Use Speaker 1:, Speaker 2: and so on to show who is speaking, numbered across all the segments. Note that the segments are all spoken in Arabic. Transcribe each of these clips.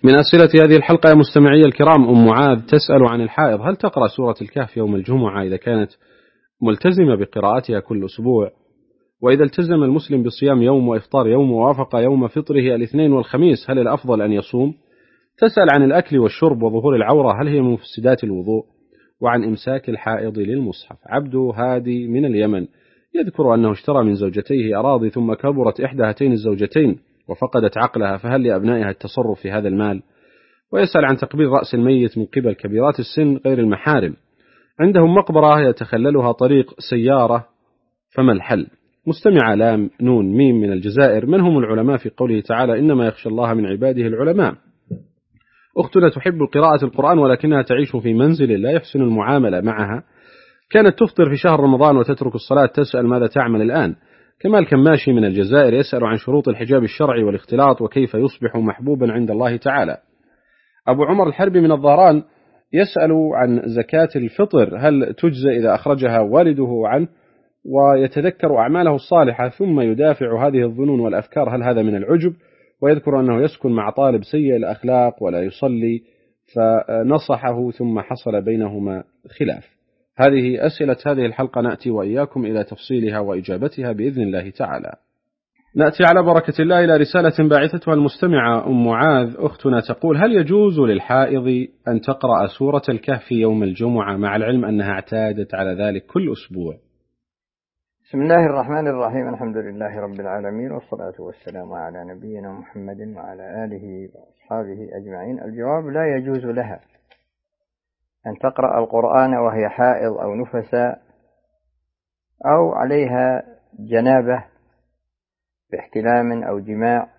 Speaker 1: من أسئلة هذه الحلقة يا مستمعي الكرام أم معاذ تسأل عن الحائض، هل تقرأ سورة الكهف يوم الجمعة إذا كانت ملتزمة بقراءتها كل أسبوع؟ وإذا التزم المسلم بصيام يوم وإفطار يوم ووافق يوم فطره الاثنين والخميس هل الأفضل أن يصوم؟ تسأل عن الأكل والشرب وظهور العورة هل هي من مفسدات الوضوء؟ وعن إمساك الحائض للمصحف. عبد هادي من اليمن يذكر أنه اشترى من زوجتيه أراضي ثم كبرت إحدى هاتين الزوجتين وفقدت عقلها، فهل لأبنائها التصرف في هذا المال؟ ويسأل عن تقبيل رأس الميت من قبل كبيرات السن غير المحارم، عندهم مقبرة يتخللها طريق سيارة، فما الحل؟ مستمع لام نون ميم من الجزائر، من هم العلماء في قوله تعالى إنما يخشى الله من عباده العلماء؟ أختنا تحب قراءة القرآن ولكنها تعيش في منزل لا يحسن المعاملة معها، كانت تفطر في شهر رمضان وتترك الصلاة، تسأل ماذا تعمل الآن؟ كمال كماشي من الجزائر يسأل عن شروط الحجاب الشرعي والاختلاط وكيف يصبح محبوبا عند الله تعالى. أبو عمر الحربي من الظهران يسأل عن زكاة الفطر، هل تجزى إذا أخرجها والده عنه ويتذكر أعماله الصالحة ثم يدافع هذه الظنون والأفكار، هل هذا من العجب؟ ويذكر أنه يسكن مع طالب سيء الأخلاق ولا يصلي فنصحه ثم حصل بينهما خلاف. هذه أسئلة هذه الحلقة، نأتي وإياكم إلى تفصيلها وإجابتها بإذن الله تعالى. نأتي على بركة الله إلى رسالة باعثتها المستمعة أم معاذ، أختنا تقول هل يجوز للحائض أن تقرأ سورة الكهف يوم الجمعة مع العلم أنها اعتادت على ذلك كل أسبوع؟
Speaker 2: بسم الله الرحمن الرحيم، الحمد لله رب العالمين، والصلاة والسلام على نبينا محمد وعلى آله وأصحابه أجمعين. الجواب لا يجوز لها أن تقرأ القرآن وهي حائض أو نفساء أو عليها جنابة باحتلام أو جماع.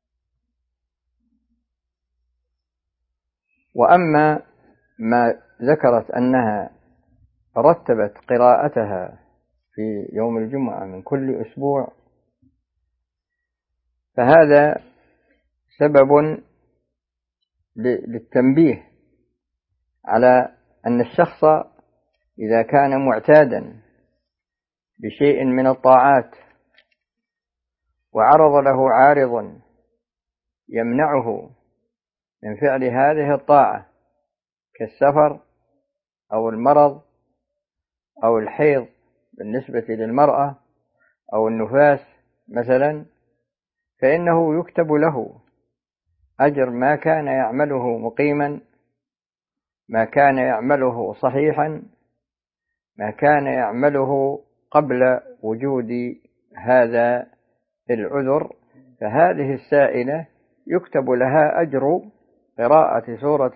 Speaker 2: وأما ما ذكرت أنها رتبت قراءتها في يوم الجمعة من كل أسبوع، فهذا سبب للتنبيه على أن الشخص إذا كان معتادا بشيء من الطاعات وعرض له عارض يمنعه من فعل هذه الطاعة كالسفر أو المرض أو الحيض بالنسبة للمرأة أو النفاس مثلا، فإنه يكتب له أجر ما كان يعمله مقيما، ما كان يعمله صحيحا، ما كان يعمله قبل وجود هذا العذر. فهذه السائلة يكتب لها أجر قراءة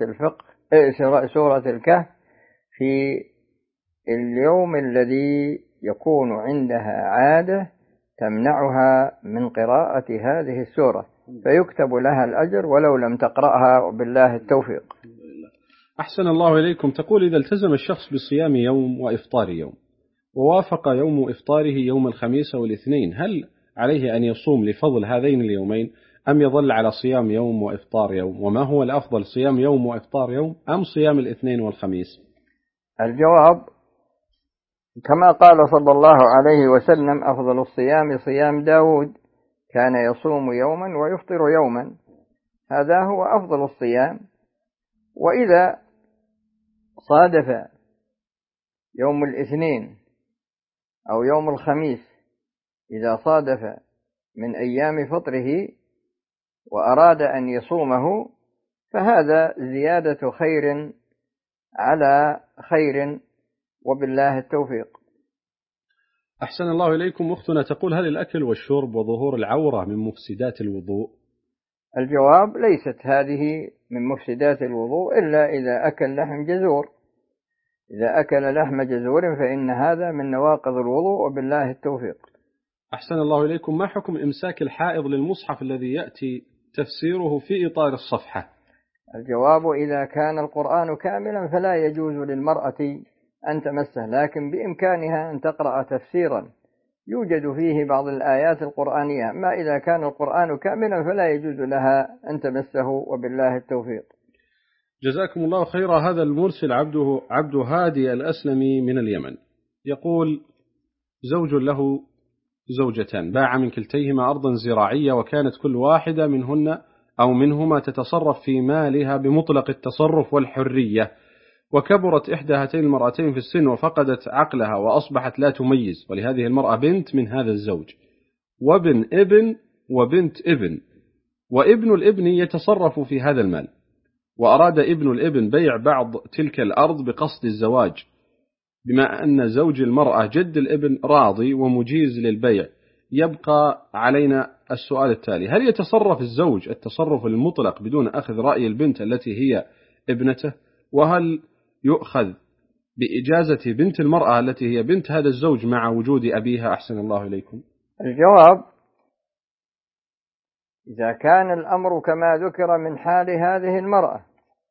Speaker 2: سورة الكهف في اليوم الذي يكون عندها عادة تمنعها من قراءة هذه السورة، فيكتب لها الأجر ولو لم تقرأها، وبالله التوفيق.
Speaker 1: أحسن الله إليكم. تقول إذا التزم الشخص بصيام يوم وإفطار يوم ووافق يوم إفطاره يوم الخميس والاثنين، هل عليه أن يصوم لفضل هذين اليومين أم يظل على صيام يوم وإفطار يوم؟ وما هو الأفضل، صيام يوم وإفطار يوم أم صيام الاثنين والخميس؟
Speaker 2: الجواب كما قال صلى الله عليه وسلم أفضل الصيام صيام داود، كان يصوم يوما ويفطر يوما، هذا هو أفضل الصيام. وإذا صادف يوم الاثنين أو يوم الخميس، إذا صادف من أيام فطره وأراد أن يصومه فهذا زيادة خير على خير، وبالله التوفيق.
Speaker 1: أحسن الله إليكم. أختنا تقول هل الأكل والشرب وظهور العورة من مفسدات الوضوء؟
Speaker 2: الجواب ليست هذه من مفسدات الوضوء إلا إذا أكل لحم جزور، إذا أكل لحم جزور فإن هذا من نواقض الوضوء، وبالله التوفيق.
Speaker 1: أحسن الله إليكم. ما حكم إمساك الحائض للمصحف الذي يأتي تفسيره في إطار الصفحة؟
Speaker 2: الجواب إذا كان القرآن كاملا فلا يجوز للمرأة أن تمسه، لكن بإمكانها أن تقرأ تفسيرا يوجد فيه بعض الآيات القرآنية. أما إذا كان القرآن كاملا فلا يجوز لها أن تمسه، وبالله التوفيق.
Speaker 1: جزاكم الله خيرا. هذا المرسل عبد هادي الأسلمي من اليمن يقول زوج له زوجتان باع من كلتيهما أرضا زراعية وكانت كل واحدة منهن أو منهما تتصرف في مالها بمطلق التصرف والحرية، وكبرت إحدى هاتين المرأتين في السن وفقدت عقلها وأصبحت لا تميز، ولهذه المرأة بنت من هذا الزوج وابن ابن وبنت ابن، وابن الابن يتصرف في هذا المال، وأراد ابن الابن بيع بعض تلك الأرض بقصد الزواج، بما أن زوج المرأة جد الابن راضي ومجيز للبيع. يبقى علينا السؤال التالي: هل يتصرف الزوج التصرف المطلق بدون أخذ رأي البنت التي هي ابنته؟ وهل يؤخذ بإجازة بنت المرأة التي هي بنت هذا الزوج مع وجود أبيها؟ أحسن الله إليكم.
Speaker 2: الجواب: إذا كان الأمر كما ذكر من حال هذه المرأة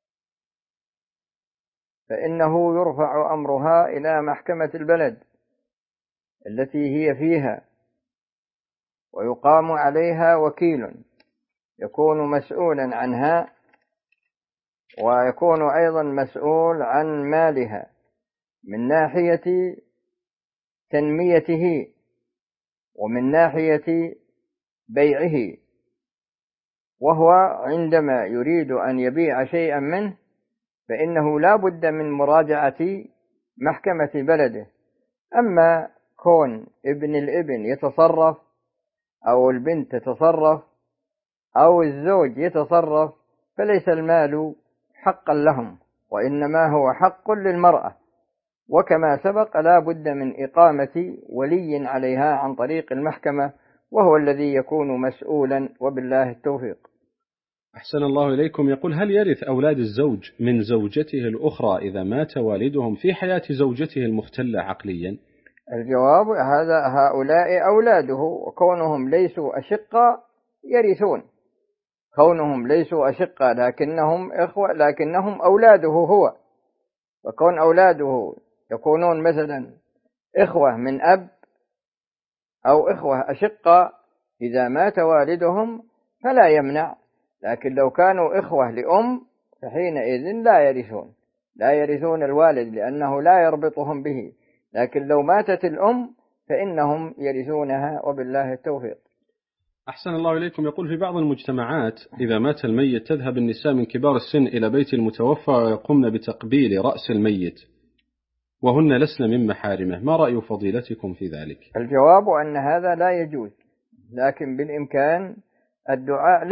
Speaker 2: فإنه يرفع أمرها إلى محكمة البلد التي هي فيها، ويقام عليها وكيل يكون مسؤولا عنها، ويكون أيضا مسؤول عن مالها من ناحية تنميته ومن ناحية بيعه، وهو عندما يريد أن يبيع شيئا منه فإنه لا بد من مراجعة محكمة بلده. أما كون ابن الابن يتصرف أو البنت تتصرف أو الزوج يتصرف فليس المال حقا لهم، وإنما هو حق للمرأة، وكما سبق لا بد من إقامة ولي عليها عن طريق المحكمة، وهو الذي يكون مسؤولا، وبالله التوفيق.
Speaker 1: أحسن الله إليكم. يقول: هل يرث أولاد الزوج من زوجته الأخرى إذا مات والدهم في حياة زوجته المختلة عقليا؟
Speaker 2: الجواب: هؤلاء أولاده، وكونهم ليسوا أشقاء يرثون، كونهم ليسوا أشقاء لكنهم إخوة، لكنهم أولاده هو، وكون أولاده يكونون مثلا إخوة من أب أو إخوة أشقاء إذا مات والدهم فلا يمنع، لكن لو كانوا إخوة لأم فحينئذ لا يرثون الوالد لأنه لا يربطهم به، لكن لو ماتت الأم فإنهم يرثونها، وبالله التوفيق.
Speaker 1: أحسن الله إليكم. يقول: في بعض المجتمعات إذا مات الميت تذهب النساء من كبار السن إلى بيت المتوفى ويقومن بتقبيل رأس الميت وهن لسن من محارمه، ما رأي فضيلتكم في ذلك؟
Speaker 2: الجواب أن هذا لا يجوز، لكن بالإمكان الدعاء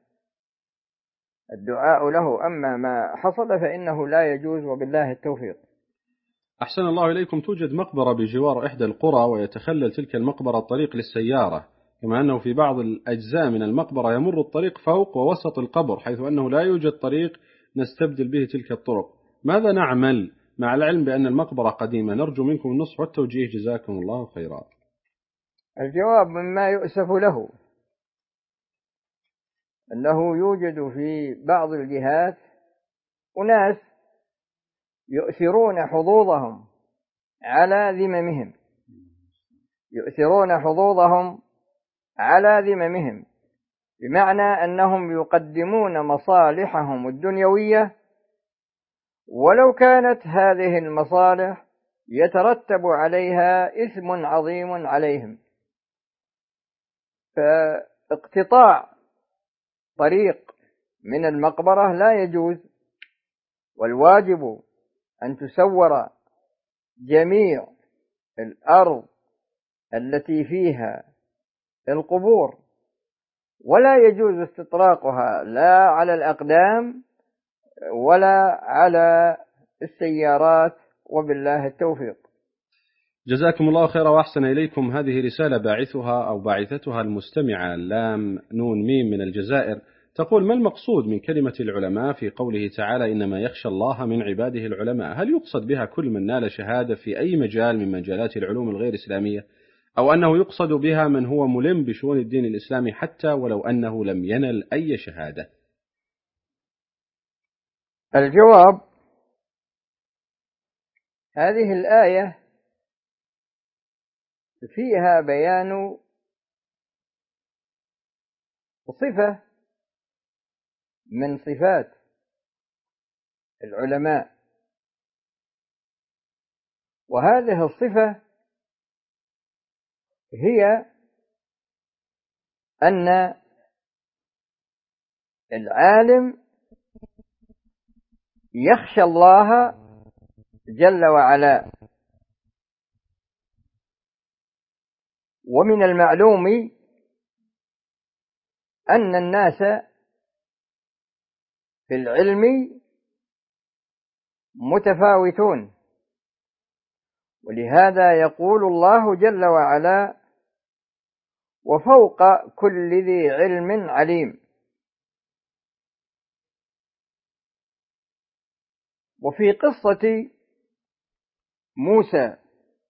Speaker 2: له، أما ما حصل فإنه لا يجوز، وبالله التوفيق.
Speaker 1: أحسن الله إليكم. توجد مقبرة بجوار إحدى القرى ويتخلل تلك المقبرة الطريق للسيارة، كما أنه في بعض الأجزاء من المقبرة يمر الطريق فوق ووسط القبر، حيث أنه لا يوجد طريق نستبدل به تلك الطرق. ماذا نعمل مع العلم بأن المقبرة قديمة؟ نرجو منكم النصح والتوجيه، جزاكم الله خيرا.
Speaker 2: الجواب: مما يؤسف له أنه يوجد في بعض الجهات أناس يؤثرون حظوظهم على ذممهم، بمعنى أنهم يقدمون مصالحهم الدنيوية ولو كانت هذه المصالح يترتب عليها إثم عظيم عليهم، فاقتطاع طريق من المقبرة لا يجوز، والواجب أن تسور جميع الأرض التي فيها القبور، ولا يجوز استطراقها لا على الأقدام ولا على السيارات، وبالله التوفيق.
Speaker 1: جزاكم الله خيرا وأحسن إليكم. هذه رسالة باعثتها المستمعة لام نون ميم من الجزائر، تقول: ما المقصود من كلمة العلماء في قوله تعالى إنما يخشى الله من عباده العلماء؟ هل يقصد بها كل من نال شهادة في أي مجال من مجالات العلوم الغير إسلامية، أو أنه يقصد بها من هو ملم بشؤون الدين الإسلامي حتى ولو أنه لم ينل أي شهادة؟
Speaker 2: الجواب: هذه الآية فيها بيان صفة من صفات العلماء، وهذه الصفة هي أن العالم يخشى الله جل وعلا. ومن المعلوم أن الناس في العلم متفاوتون، ولهذا يقول الله جل وعلا: وفوق كل ذي علم عليم. وفي قصة موسى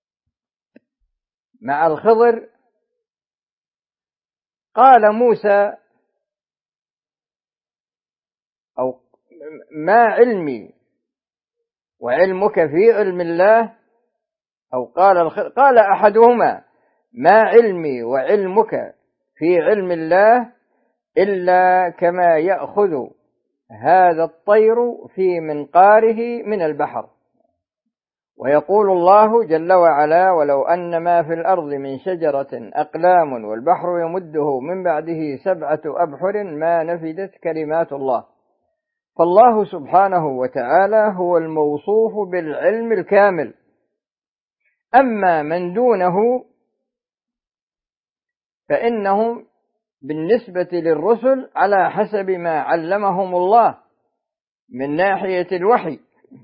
Speaker 2: مع الخضر قال موسى: أو ما علمي وعلمك في علم الله، أو قال أحدهما: ما علمي وعلمك في علم الله إلا كما يأخذ هذا الطير في منقاره من البحر. ويقول الله جل وعلا: ولو أن ما في الأرض من شجرة أقلام والبحر يمده من بعده 7 أبحر ما نفدت كلمات الله. فالله سبحانه وتعالى هو الموصوف بالعلم الكامل. أما من دونه فإنهم بالنسبة للرسل على حسب ما علمهم الله من ناحية الوحي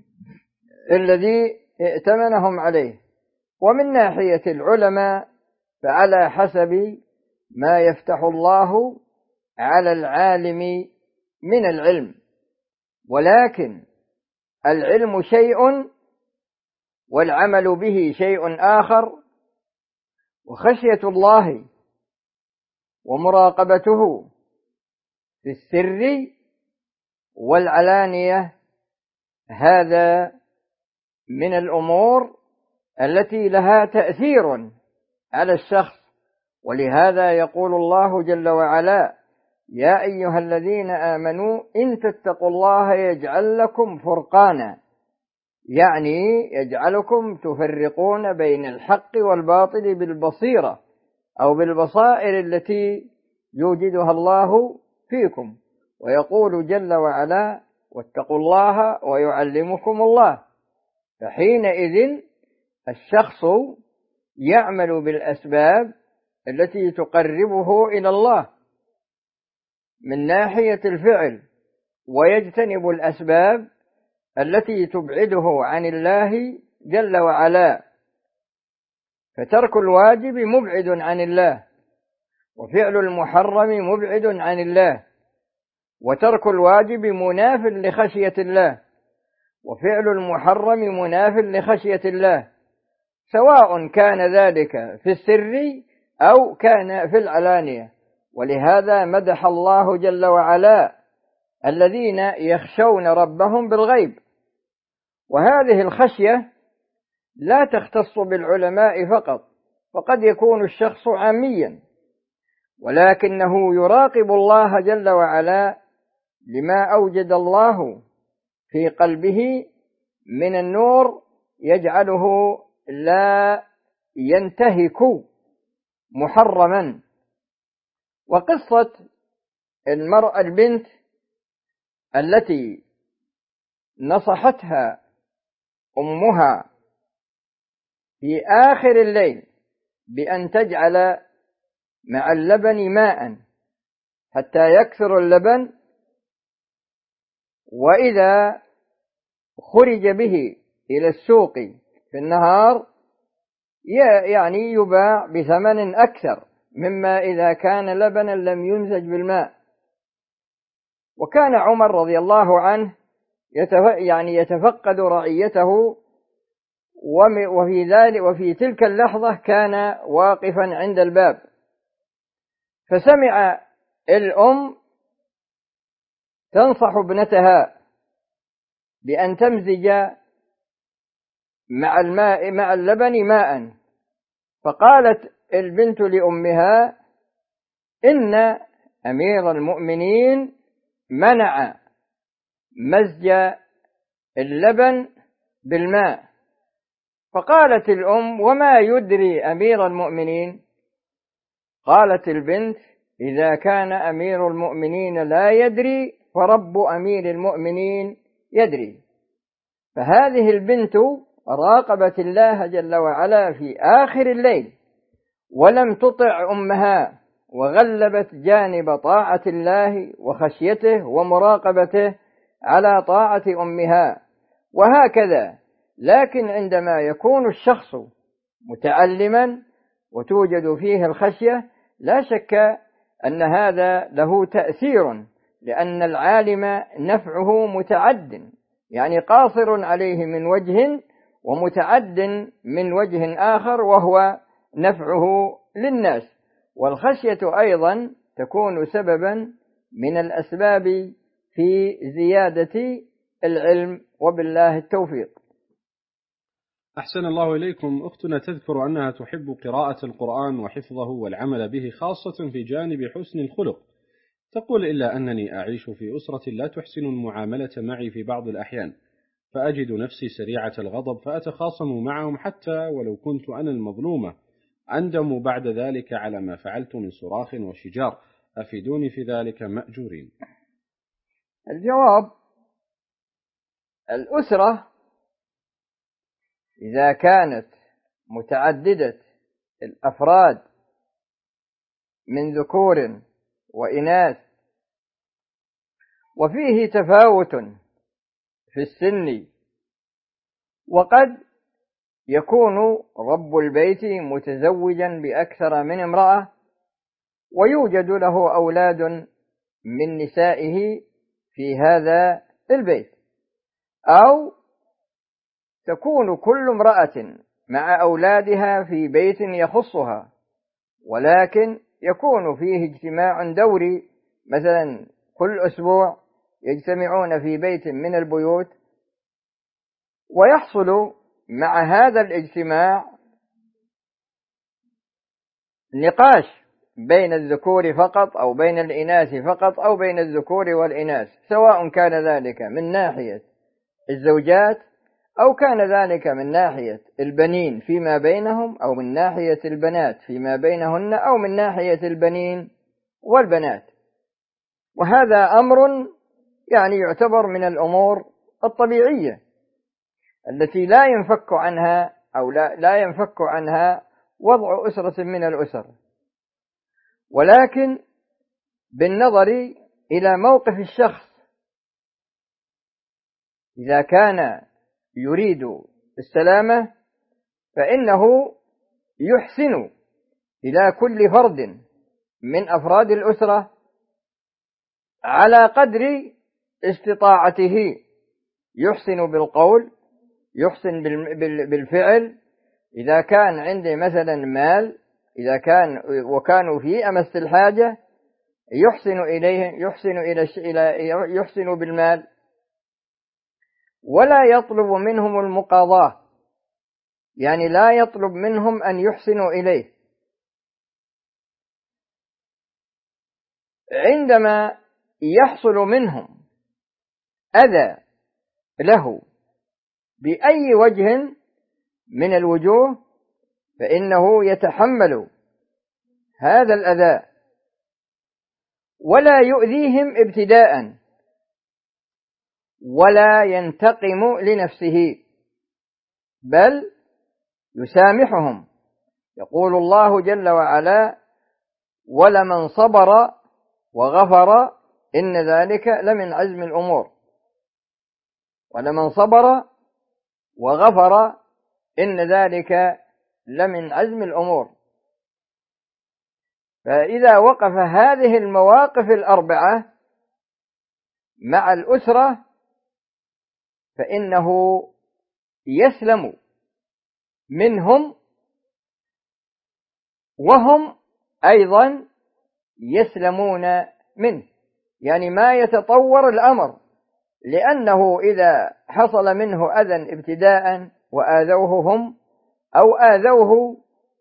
Speaker 2: الذي ائتمنهم عليه، ومن ناحية العلماء فعلى حسب ما يفتح الله على العالم من العلم. ولكن العلم شيء والعمل به شيء آخر، وخشية الله ومراقبته في السر والعلانية هذا من الأمور التي لها تأثير على الشخص. ولهذا يقول الله جل وعلا: يا أيها الذين آمنوا إن تتقوا الله يجعل لكم فرقانا، يعني يجعلكم تفرقون بين الحق والباطل بالبصيرة أو بالبصائر التي يوجدها الله فيكم. ويقول جل وعلا: واتقوا الله ويعلمكم الله. فحينئذ الشخص يعمل بالأسباب التي تقربه إلى الله من ناحية الفعل، ويجتنب الأسباب التي تبعده عن الله جل وعلا. فترك الواجب مبعد عن الله، وفعل المحرم مبعد عن الله، وترك الواجب مناف لخشية الله، وفعل المحرم مناف لخشية الله، سواء كان ذلك في السر أو كان في العلانية. ولهذا مدح الله جل وعلا الذين يخشون ربهم بالغيب. وهذه الخشية لا تختص بالعلماء فقط، فقد يكون الشخص عاميا ولكنه يراقب الله جل وعلا لما أوجد الله في قلبه من النور يجعله لا ينتهك محرما. وقصة المرأة البنت التي نصحتها أمها في آخر الليل بأن تجعل مع اللبن ماء حتى يكثر اللبن، وإذا خرج به إلى السوق في النهار يعني يباع بثمن أكثر مما إذا كان لبنا لم يمزج بالماء. وكان عمر رضي الله عنه يتفقد رعيته، وفي تلك اللحظة كان واقفا عند الباب، فسمع الأم تنصح ابنتها بأن تمزج مع اللبن ماء. فقالت البنت لأمها: إن أمير المؤمنين منع مزج اللبن بالماء. فقالت الأم: وما يدري أمير المؤمنين؟ قالت البنت: إذا كان أمير المؤمنين لا يدري فرب أمير المؤمنين يدري. فهذه البنت راقبت الله جل وعلا في آخر الليل ولم تطع أمها، وغلبت جانب طاعة الله وخشيته ومراقبته على طاعة أمها، وهكذا. لكن عندما يكون الشخص متعلما وتوجد فيه الخشية، لا شك أن هذا له تأثير، لأن العالم نفعه متعد، يعني قاصر عليه من وجه ومتعد من وجه آخر، وهو نفعه للناس. والخشية أيضا تكون سببا من الأسباب في زيادة العلم، وبالله التوفيق.
Speaker 1: أحسن الله إليكم. أختنا تذكر أنها تحب قراءة القرآن وحفظه والعمل به، خاصة في جانب حسن الخلق. تقول: إلا أنني أعيش في أسرة لا تحسن المعاملة معي في بعض الأحيان، فأجد نفسي سريعة الغضب فأتخاصم معهم حتى ولو كنت أنا المظلومة، أندم بعد ذلك على ما فعلت من صراخ وشجار، أفيدوني في ذلك مأجورين.
Speaker 2: الجواب: الأسرة إذا كانت متعددة الأفراد من ذكور وإناث، وفيه تفاوت في السن، وقد يكون رب البيت متزوجا بأكثر من امرأة ويوجد له أولاد من نسائه في هذا البيت، أو تكون كل امرأة مع أولادها في بيت يخصها، ولكن يكون فيه اجتماع دوري، مثلا كل أسبوع يجتمعون في بيت من البيوت، ويحصل مع هذا الاجتماع نقاش بين الذكور فقط أو بين الإناث فقط أو بين الذكور والإناث، سواء كان ذلك من ناحية الزوجات أو كان ذلك من ناحية البنين فيما بينهم، أو من ناحية البنات فيما بينهن، أو من ناحية البنين والبنات. وهذا أمر يعني يعتبر من الأمور الطبيعية التي لا ينفك عنها أو لا ينفك عنها وضع أسرة من الأسر، ولكن بالنظر إلى موقف الشخص، إذا كان يريد السلامة فإنه يحسن إلى كل فرد من أفراد الأسرة على قدر استطاعته، يحسن بالقول، يحسن بالفعل. إذا كان عنده مثلا مال، إذا كان وكانوا في أمس الحاجة، يحسن إليه، يحسن بالمال، ولا يطلب منهم المقاضاة، يعني لا يطلب منهم أن يحسنوا إليه. عندما يحصل منهم أذى له بأي وجه من الوجوه فإنه يتحمل هذا الأذى ولا يؤذيهم ابتداء، ولا ينتقم لنفسه، بل يسامحهم. يقول الله جل وعلا: ولمن صبر وغفر إن ذلك لمن عزم الأمور. ولمن صبر وغفر إن ذلك لمن عزم الأمور. فإذا وقف هذه المواقف الأربعة مع الأسرة فإنه يسلم منهم، وهم أيضا يسلمون منه، يعني ما يتطور الأمر، لأنه إذا حصل منه أذى ابتداء وآذوه هم أو آذوه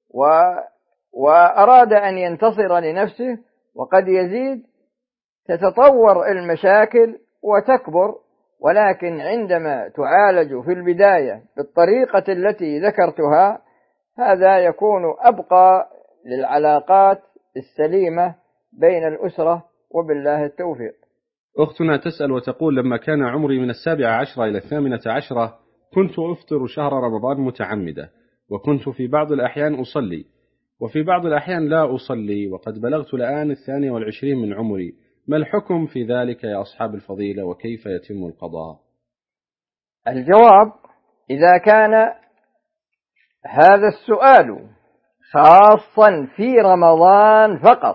Speaker 2: وأراد أن ينتصر لنفسه وقد يزيد، تتطور المشاكل وتكبر. ولكن عندما تعالج في البداية بالطريقة التي ذكرتها، هذا يكون أبقى للعلاقات السليمة بين الأسرة، وبالله التوفيق.
Speaker 1: أختنا تسأل وتقول: لما كان عمري من 17 إلى 18 كنت أفطر شهر رمضان متعمدة، وكنت في بعض الأحيان أصلي، وفي بعض الأحيان لا أصلي، وقد بلغت الآن 22 من عمري، ما الحكم في ذلك يا أصحاب الفضيلة، وكيف يتم القضاء؟
Speaker 2: الجواب: إذا كان هذا السؤال خاصا في رمضان فقط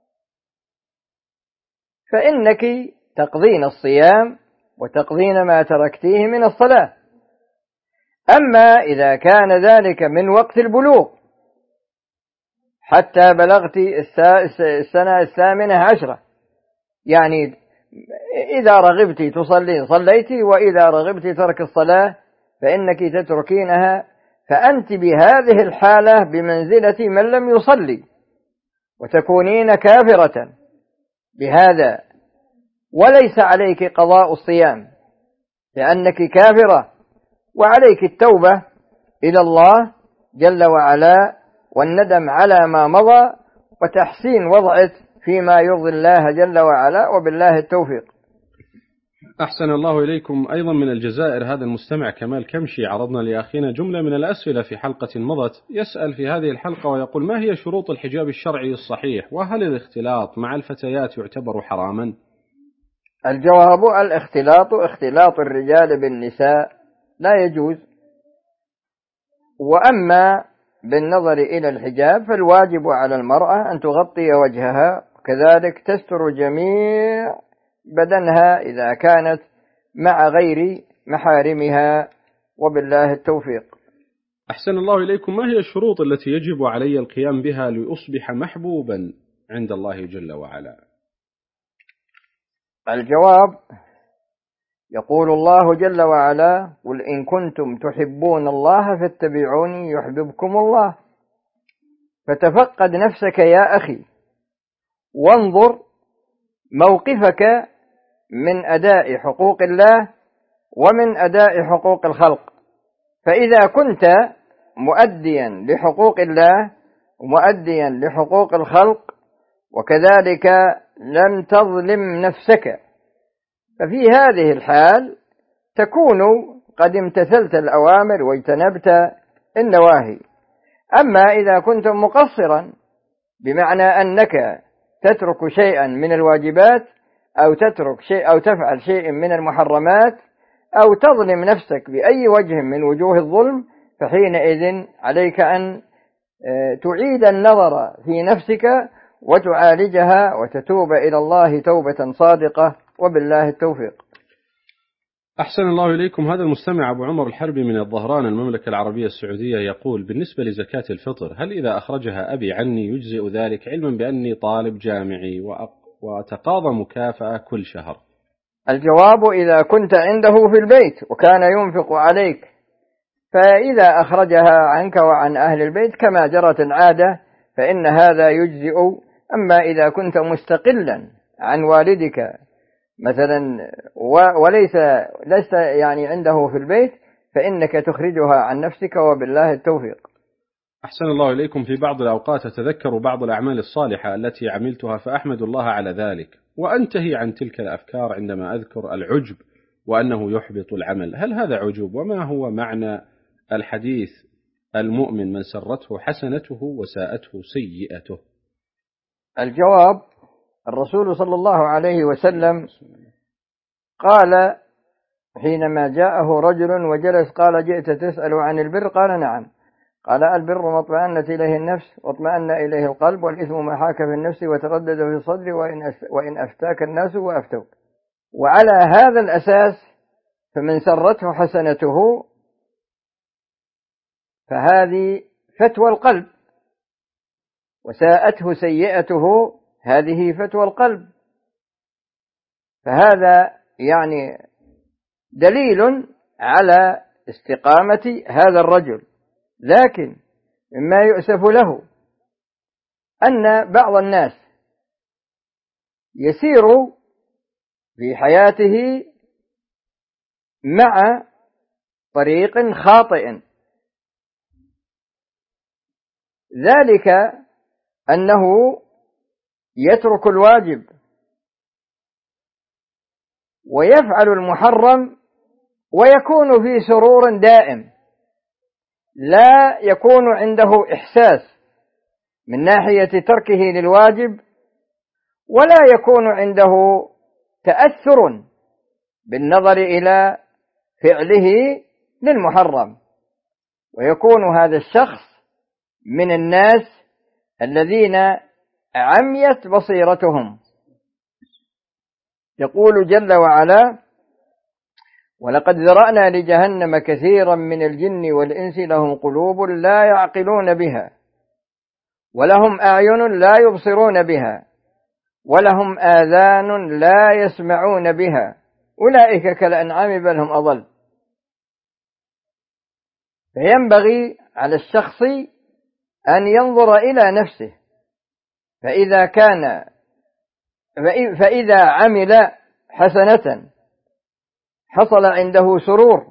Speaker 2: فإنك تقضين الصيام وتقضين ما تركتيه من الصلاة. أما إذا كان ذلك من وقت البلوغ حتى بلغت السنة 18، يعني إذا رغبت تصلين صليت، وإذا رغبت ترك الصلاة فإنك تتركينها، فأنت بهذه الحالة بمنزلة من لم يصلي، وتكونين كافرة بهذا، وليس عليك قضاء الصيام لأنك كافرة، وعليك التوبة إلى الله جل وعلا والندم على ما مضى وتحسين وضعك فيما يرضي الله جل وعلا، وبالله التوفيق.
Speaker 1: أحسن الله إليكم. أيضا من الجزائر هذا المستمع كمال كمشي عرضنا لأخينا جملة من الأسئلة في حلقة مضت، يسأل في هذه الحلقة ويقول: ما هي شروط الحجاب الشرعي الصحيح؟ وهل الاختلاط مع الفتيات يعتبر حراما؟
Speaker 2: الجواب: اختلاط الرجال بالنساء لا يجوز. وأما بالنظر إلى الحجاب فالواجب على المرأة أن تغطي وجهها، وكذلك تستر جميع بدنها إذا كانت مع غير محارمها، وبالله التوفيق.
Speaker 1: أحسن الله إليكم. ما هي الشروط التي يجب علي القيام بها لأصبح محبوبا عند الله جل وعلا؟
Speaker 2: الجواب: يقول الله جل وعلا: قل إن كنتم تحبون الله فاتبعوني يحببكم الله. فتفقد نفسك يا أخي، وانظر موقفك من أداء حقوق الله ومن أداء حقوق الخلق. فإذا كنت مؤديا لحقوق الله ومؤديا لحقوق الخلق وكذلك لم تظلم نفسك، ففي هذه الحال تكون قد امتثلت الأوامر واجتنبت النواهي. أما إذا كنت مقصرا بمعنى أنك تترك شيئا من الواجبات أو تترك شيء أو تفعل شيء من المحرمات أو تظلم نفسك بأي وجه من وجوه الظلم، فحينئذ عليك أن تعيد النظر في نفسك وتعالجها وتتوب إلى الله توبة صادقة، وبالله التوفيق.
Speaker 1: أحسن الله إليكم. هذا المستمع أبو عمر الحربي من الظهران المملكة العربية السعودية يقول: بالنسبة لزكاة الفطر هل إذا أخرجها أبي عني يجزئ ذلك، علما بأني طالب جامعي وأتقاضى مكافأة كل شهر؟
Speaker 2: الجواب: إذا كنت عنده في البيت وكان ينفق عليك فإذا أخرجها عنك وعن أهل البيت كما جرت العادة فإن هذا يجزئ. أما إذا كنت مستقلا عن والدك مثلا لست يعني عنده في البيت فإنك تخرجها عن نفسك، وبالله التوفيق.
Speaker 1: أحسن الله إليكم. في بعض الأوقات أتذكر بعض الأعمال الصالحة التي عملتها فأحمد الله على ذلك، وأنتهي عن تلك الأفكار عندما أذكر العجب وأنه يحبط العمل. هل هذا عجب؟ وما هو معنى الحديث: المؤمن من سرته حسنته وساءته سيئته؟
Speaker 2: الجواب: الرسول صلى الله عليه وسلم قال حينما جاءه رجل وجلس قال: جئت تسأل عن البر؟ قال: نعم. قال: البر ما اطمأنت إليه النفس واطمأن إليه القلب، والإثم ما حاك في النفس وتردد في الصدر، وإن أفتاك الناس وأفتوك. وعلى هذا الأساس فمن سرته حسنته فهذه فتوى القلب، وساءته سيئته هذه فتوى القلب. فهذا يعني دليل على استقامة هذا الرجل. لكن مما يؤسف له أن بعض الناس يسير في حياته مع طريق خاطئ، ذلك أنه يترك الواجب ويفعل المحرم ويكون في سرور دائم، لا يكون عنده إحساس من ناحية تركه للواجب، ولا يكون عنده تأثر بالنظر إلى فعله للمحرم، ويكون هذا الشخص من الناس الذين عميت بصيرتهم. يقول جل وعلا: ولقد ذرأنا لجهنم كثيرا من الجن والإنس لهم قلوب لا يعقلون بها ولهم أعين لا يبصرون بها ولهم آذان لا يسمعون بها أولئك كالأنعام بل هم أضل. فينبغي على الشخص أن ينظر إلى نفسه، فإذا عمل حسنة حصل عنده سرور،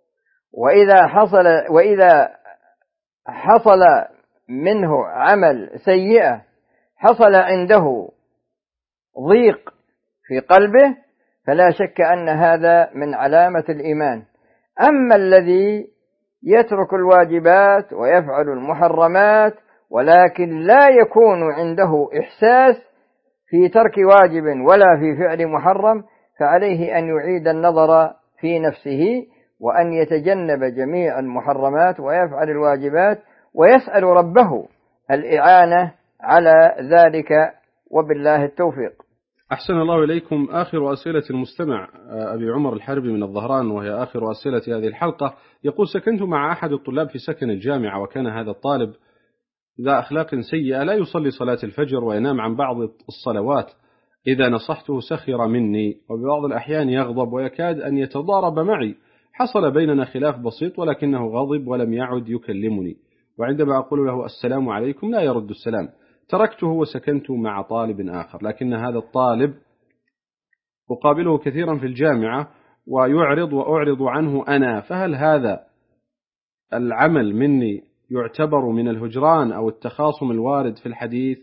Speaker 2: وإذا حصل منه عمل سيئة حصل عنده ضيق في قلبه، فلا شك أن هذا من علامة الإيمان. أما الذي يترك الواجبات ويفعل المحرمات ولكن لا يكون عنده إحساس في ترك واجب ولا في فعل محرم، فعليه أن يعيد النظر في نفسه وأن يتجنب جميع المحرمات ويفعل الواجبات ويسأل ربه الإعانة على ذلك، وبالله التوفيق.
Speaker 1: أحسن الله إليكم. آخر أسئلة المستمع أبي عمر الحربي من الظهران، وهي آخر أسئلة هذه الحلقة، يقول: سكنت مع أحد الطلاب في سكن الجامعة، وكان هذا الطالب ذا أخلاق سيئة، لا يصلي صلاة الفجر وينام عن بعض الصلوات. إذا نصحته سخر مني، وببعض الأحيان يغضب ويكاد أن يتضارب معي. حصل بيننا خلاف بسيط ولكنه غضب ولم يعد يكلمني، وعندما أقول له السلام عليكم لا يرد السلام. تركته وسكنت مع طالب آخر، لكن هذا الطالب أقابله كثيرا في الجامعة ويعرض وأعرض عنه أنا، فهل هذا العمل مني يعتبر من الهجران أو التخاصم الوارد في الحديث،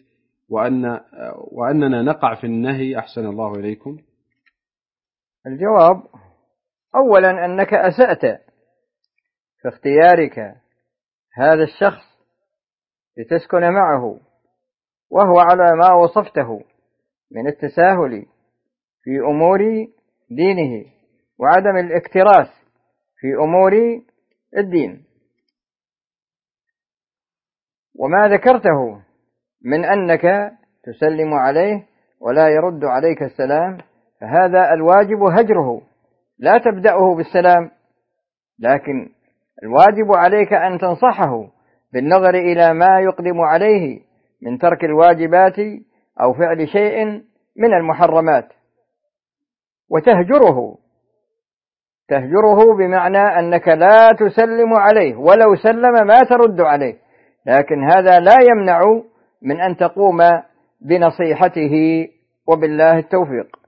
Speaker 1: وأننا نقع في النهي؟ أحسن الله إليكم.
Speaker 2: الجواب: أولا أنك أسأت في اختيارك هذا الشخص لتسكن معه، وهو على ما وصفته من التساهل في أمور دينه وعدم الاكتراث في أمور الدين. وما ذكرته من أنك تسلم عليه ولا يرد عليك السلام، فهذا الواجب هجره، لا تبدأه بالسلام، لكن الواجب عليك أن تنصحه بالنظر إلى ما يقدم عليه من ترك الواجبات أو فعل شيء من المحرمات، وتهجره بمعنى أنك لا تسلم عليه، ولو سلم ما ترد عليه، لكن هذا لا يمنع من أن تقوم بنصيحته، وبالله التوفيق.